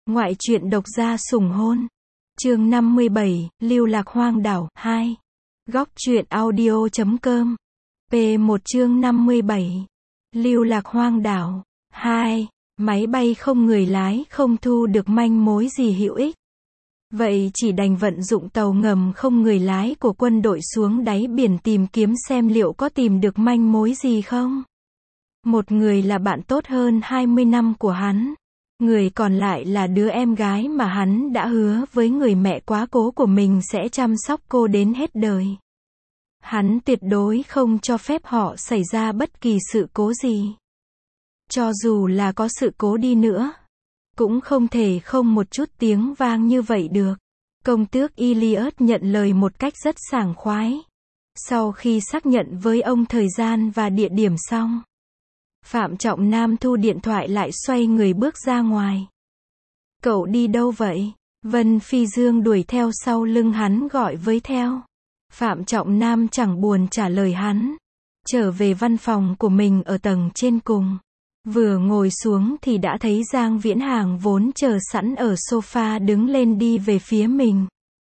Ngoại truyện độc gia sủng hôn. Chương 57, Lưu lạc hoang đảo 2. Góc truyện audio.com. P1 chương 57. Lưu lạc hoang đảo 2. Máy bay không người lái không thu được manh mối gì hữu ích. Vậy chỉ đành vận dụng tàu ngầm không người lái của quân đội xuống đáy biển tìm kiếm xem liệu có tìm được manh mối gì không. Một người là bạn tốt hơn 20 năm của hắn. Người còn lại là đứa em gái mà hắn đã hứa với người mẹ quá cố của mình sẽ chăm sóc cô đến hết đời. Hắn tuyệt đối không cho phép họ xảy ra bất kỳ sự cố gì. Cho dù là có sự cố đi nữa, cũng không thể không một chút tiếng vang như vậy được. Công tước Iliad nhận lời một cách rất sảng khoái. Sau khi xác nhận với ông thời gian và địa điểm xong, Phạm Trọng Nam thu điện thoại lại xoay người bước ra ngoài. Cậu đi đâu vậy? Vân Phi Dương đuổi theo sau lưng hắn gọi với theo. Phạm Trọng Nam chẳng buồn trả lời hắn. Trở về văn phòng của mình ở tầng trên cùng. Vừa ngồi xuống thì đã thấy Giang Viễn Hàng vốn chờ sẵn ở sofa đứng lên đi về phía mình.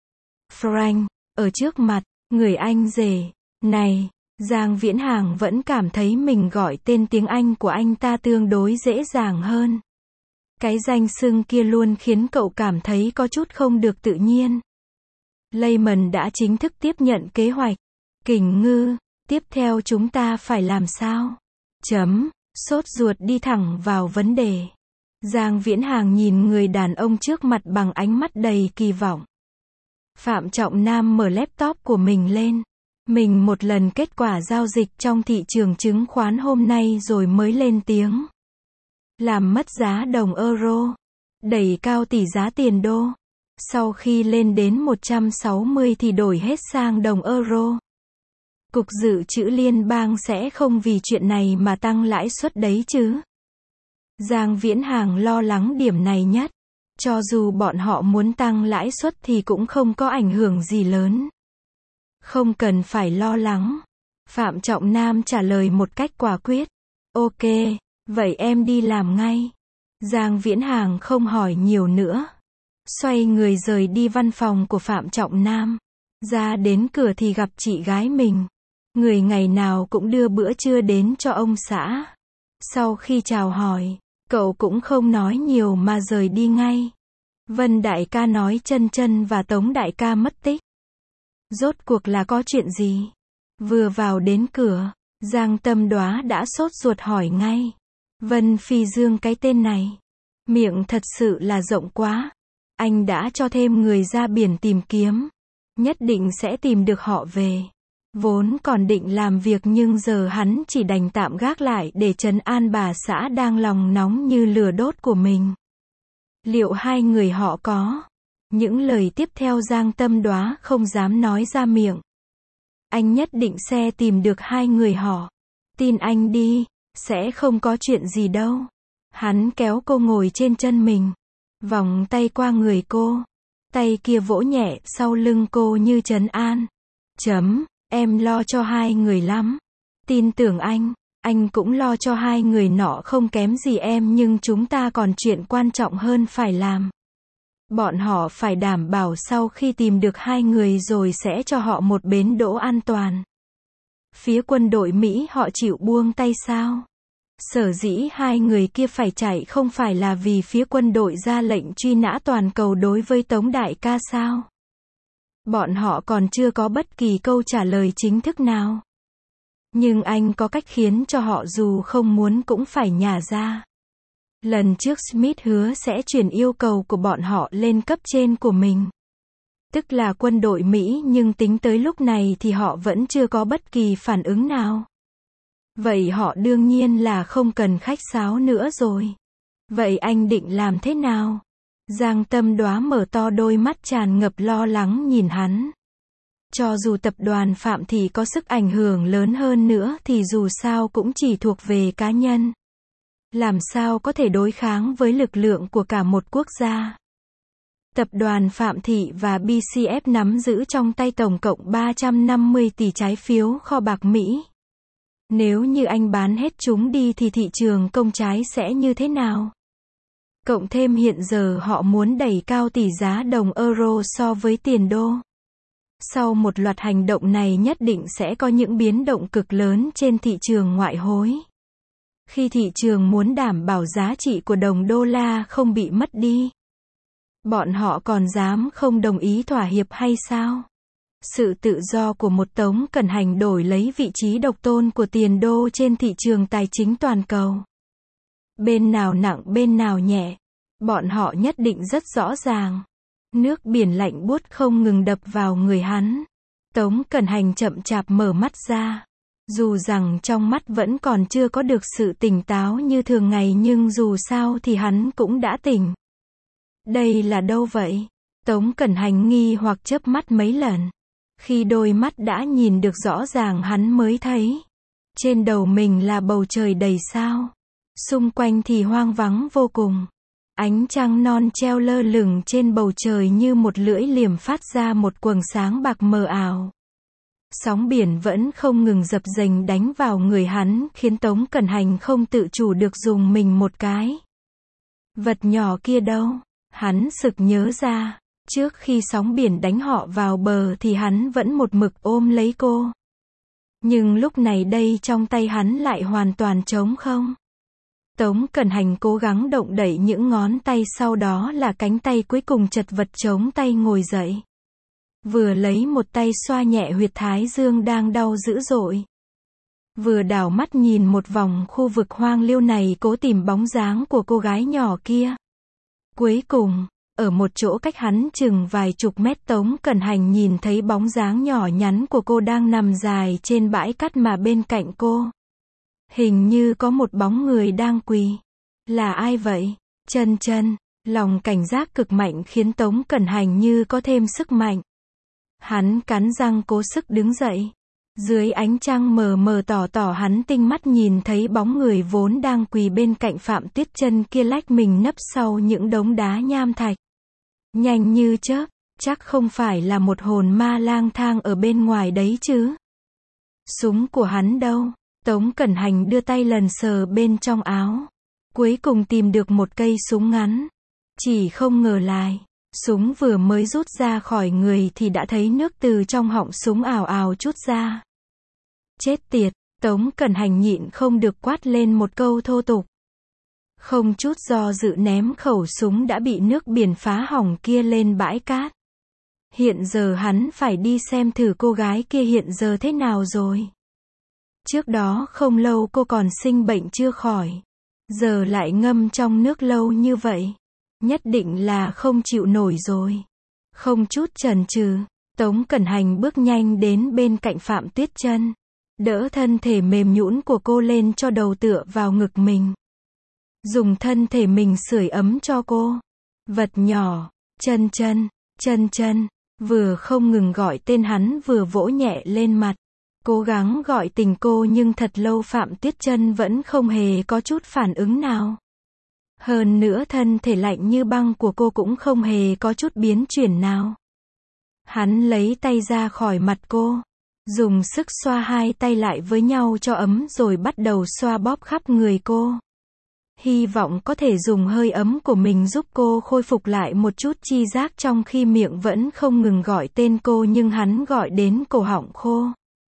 Frank, ở trước mặt, người anh rể, này. Giang Viễn Hàng vẫn cảm thấy mình gọi tên tiếng Anh của anh ta tương đối dễ dàng hơn. Cái danh xưng kia luôn khiến cậu cảm thấy có chút không được tự nhiên. Lehman đã chính thức tiếp nhận kế hoạch. Kình Ngư, tiếp theo chúng ta phải làm sao? Sốt ruột đi thẳng vào vấn đề. Giang Viễn Hàng nhìn người đàn ông trước mặt bằng ánh mắt đầy kỳ vọng. Phạm Trọng Nam mở laptop của mình lên. Mình một lần kết quả giao dịch trong thị trường chứng khoán hôm nay rồi mới lên tiếng. Làm mất giá đồng euro. Đẩy cao tỷ giá tiền đô. Sau khi lên đến 160 thì đổi hết sang đồng euro. Cục dự trữ liên bang sẽ không vì chuyện này mà tăng lãi suất đấy chứ. Giang Viễn Hàng lo lắng điểm này nhất. Cho dù bọn họ muốn tăng lãi suất thì cũng không có ảnh hưởng gì lớn. Không cần phải lo lắng. Phạm Trọng Nam trả lời một cách quả quyết. Ok, vậy em đi làm ngay. Giang Viễn Hàng không hỏi nhiều nữa. Xoay người rời đi văn phòng của Phạm Trọng Nam. Ra đến cửa thì gặp chị gái mình. Người ngày nào cũng đưa bữa trưa đến cho ông xã. Sau khi chào hỏi, cậu cũng không nói nhiều mà rời đi ngay. Vân đại ca nói Chân Chân và Tống đại ca mất tích. Rốt cuộc là có chuyện gì? Vừa vào đến cửa, Giang Tâm Đoá đã sốt ruột hỏi ngay. Vân Phi Dương cái tên này. Miệng thật sự là rộng quá. Anh đã cho thêm người ra biển tìm kiếm. Nhất định sẽ tìm được họ về. Vốn còn định làm việc nhưng giờ hắn chỉ đành tạm gác lại để trấn an bà xã đang lòng nóng như lửa đốt của mình. Liệu hai người họ có? Những lời tiếp theo Giang Tâm Đoá không dám nói ra miệng. Anh nhất định sẽ tìm được hai người họ. Tin anh đi, sẽ không có chuyện gì đâu. Hắn kéo cô ngồi trên chân mình. Vòng tay qua người cô. Tay kia vỗ nhẹ sau lưng cô như trấn an. Em lo cho hai người lắm. Tin tưởng anh cũng lo cho hai người nọ không kém gì em nhưng chúng ta còn chuyện quan trọng hơn phải làm. Bọn họ phải đảm bảo sau khi tìm được hai người rồi sẽ cho họ một bến đỗ an toàn. Phía quân đội Mỹ họ chịu buông tay sao? Sở dĩ hai người kia phải chạy không phải là vì phía quân đội ra lệnh truy nã toàn cầu đối với Tống đại ca sao? Bọn họ còn chưa có bất kỳ câu trả lời chính thức nào. Nhưng anh có cách khiến cho họ dù không muốn cũng phải nhả ra. Lần trước Smith hứa sẽ chuyển yêu cầu của bọn họ lên cấp trên của mình. Tức là quân đội Mỹ nhưng tính tới lúc này thì họ vẫn chưa có bất kỳ phản ứng nào. Vậy họ đương nhiên là không cần khách sáo nữa rồi. Vậy anh định làm thế nào? Giang Tâm Đoá mở to đôi mắt tràn ngập lo lắng nhìn hắn. Cho dù tập đoàn Phạm Thị có sức ảnh hưởng lớn hơn nữa thì dù sao cũng chỉ thuộc về cá nhân. Làm sao có thể đối kháng với lực lượng của cả một quốc gia? Tập đoàn Phạm Thị và BCF nắm giữ trong tay tổng cộng 350 tỷ trái phiếu kho bạc Mỹ. Nếu như anh bán hết chúng đi thì thị trường công trái sẽ như thế nào? Cộng thêm hiện giờ họ muốn đẩy cao tỷ giá đồng euro so với tiền đô. Sau một loạt hành động này nhất định sẽ có những biến động cực lớn trên thị trường ngoại hối. Khi thị trường muốn đảm bảo giá trị của đồng đô la không bị mất đi, bọn họ còn dám không đồng ý thỏa hiệp hay sao? Sự tự do của một Tống Cẩn Hành đổi lấy vị trí độc tôn của tiền đô trên thị trường tài chính toàn cầu. Bên nào nặng bên nào nhẹ, bọn họ nhất định rất rõ ràng. Nước biển lạnh buốt không ngừng đập vào người hắn. Tống Cẩn Hành chậm chạp mở mắt ra. Dù rằng trong mắt vẫn còn chưa có được sự tỉnh táo như thường ngày nhưng dù sao thì hắn cũng đã tỉnh. Đây là đâu vậy? Tống Cẩn Hành nghi hoặc chớp mắt mấy lần. Khi đôi mắt đã nhìn được rõ ràng hắn mới thấy. Trên đầu mình là bầu trời đầy sao. Xung quanh thì hoang vắng vô cùng. Ánh trăng non treo lơ lửng trên bầu trời như một lưỡi liềm phát ra một quầng sáng bạc mờ ảo. Sóng biển vẫn không ngừng dập dềnh đánh vào người hắn khiến Tống Cẩn Hành không tự chủ được dùng mình một cái. Vật nhỏ kia đâu? Hắn sực nhớ ra, trước khi sóng biển đánh họ vào bờ thì hắn vẫn một mực ôm lấy cô. Nhưng lúc này đây trong tay hắn lại hoàn toàn trống không. Tống Cẩn Hành cố gắng động đậy những ngón tay sau đó là cánh tay cuối cùng chật vật chống tay ngồi dậy. Vừa lấy một tay xoa nhẹ huyệt thái dương đang đau dữ dội. Vừa đảo mắt nhìn một vòng khu vực hoang liêu này cố tìm bóng dáng của cô gái nhỏ kia. Cuối cùng, ở một chỗ cách hắn chừng vài chục mét Tống Cẩn Hành nhìn thấy bóng dáng nhỏ nhắn của cô đang nằm dài trên bãi cát mà bên cạnh cô. Hình như có một bóng người đang quỳ. Là ai vậy? Chân chân, lòng cảnh giác cực mạnh khiến Tống Cẩn Hành như có thêm sức mạnh. Hắn cắn răng cố sức đứng dậy. Dưới ánh trăng mờ mờ tỏ hắn tinh mắt nhìn thấy bóng người vốn đang quỳ bên cạnh Phạm Tuyết Chân kia lách mình nấp sau những đống đá nham thạch. Nhanh như chớp, chắc không phải là một hồn ma lang thang ở bên ngoài đấy chứ. Súng của hắn đâu? Tống Cẩn Hành đưa tay lần sờ bên trong áo. Cuối cùng tìm được một cây súng ngắn. Chỉ không ngờ lại, súng vừa mới rút ra khỏi người thì đã thấy nước từ trong họng súng ào ào trút ra. Chết tiệt, Tống Cẩn Hành nhịn không được quát lên một câu thô tục. Không chút do dự ném khẩu súng đã bị nước biển phá hỏng kia lên bãi cát. Hiện giờ hắn phải đi xem thử cô gái kia hiện giờ thế nào rồi. Trước đó không lâu cô còn sinh bệnh chưa khỏi. Giờ lại ngâm trong nước lâu như vậy. Nhất định là không chịu nổi rồi. Không chút chần chừ, Tống Cẩn Hành bước nhanh đến bên cạnh Phạm Tuyết Chân. Đỡ thân thể mềm nhũn của cô lên cho đầu tựa vào ngực mình. Dùng thân thể mình sưởi ấm cho cô. Vật nhỏ, chân chân, chân chân, vừa không ngừng gọi tên hắn vừa vỗ nhẹ lên mặt. Cố gắng gọi tình cô nhưng thật lâu Phạm Tuyết Chân vẫn không hề có chút phản ứng nào. Hơn nữa thân thể lạnh như băng của cô cũng không hề có chút biến chuyển nào. Hắn lấy tay ra khỏi mặt cô. Dùng sức xoa hai tay lại với nhau cho ấm rồi bắt đầu xoa bóp khắp người cô. Hy vọng có thể dùng hơi ấm của mình giúp cô khôi phục lại một chút chi giác trong khi miệng vẫn không ngừng gọi tên cô nhưng hắn gọi đến cổ họng khô.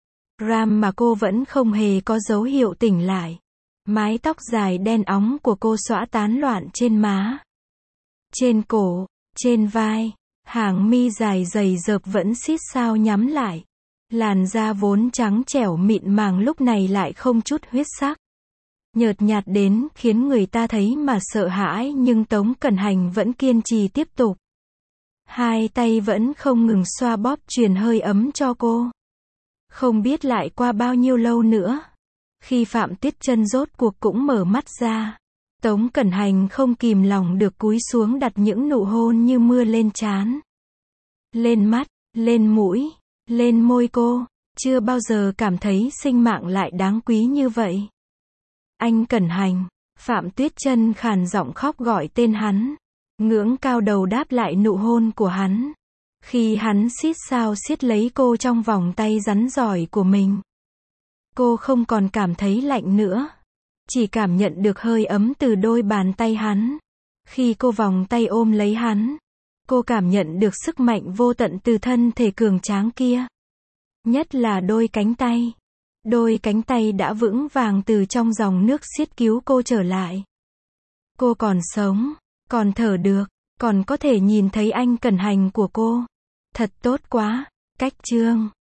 Ram mà cô vẫn không hề có dấu hiệu tỉnh lại. Mái tóc dài đen óng của cô xõa tán loạn trên má. Trên cổ, trên vai, hàng mi dài dày dợp vẫn xít sao nhắm lại. Làn da vốn trắng trẻo mịn màng lúc này lại không chút huyết sắc. Nhợt nhạt đến khiến người ta thấy mà sợ hãi nhưng Tống Cẩn Hành vẫn kiên trì tiếp tục. Hai tay vẫn không ngừng xoa bóp truyền hơi ấm cho cô. Không biết lại qua bao nhiêu lâu nữa. Khi Phạm Tuyết Chân rốt cuộc cũng mở mắt ra. Tống Cẩn Hành không kìm lòng được cúi xuống đặt những nụ hôn như mưa lên trán. Lên mắt, lên mũi, lên môi cô. Chưa bao giờ cảm thấy sinh mạng lại đáng quý như vậy. Anh Cẩn Hành. Phạm Tuyết Chân khàn giọng khóc gọi tên hắn. Ngưỡng cao đầu đáp lại nụ hôn của hắn. Khi hắn xít sao siết lấy cô trong vòng tay rắn giỏi của mình. Cô không còn cảm thấy lạnh nữa. Chỉ cảm nhận được hơi ấm từ đôi bàn tay hắn. Khi cô vòng tay ôm lấy hắn, cô cảm nhận được sức mạnh vô tận từ thân thể cường tráng kia. Nhất là đôi cánh tay. Đôi cánh tay đã vững vàng từ trong dòng nước xiết cứu cô trở lại. Cô còn sống, còn thở được, còn có thể nhìn thấy anh cẩn hành của cô. Thật tốt quá. Cách chương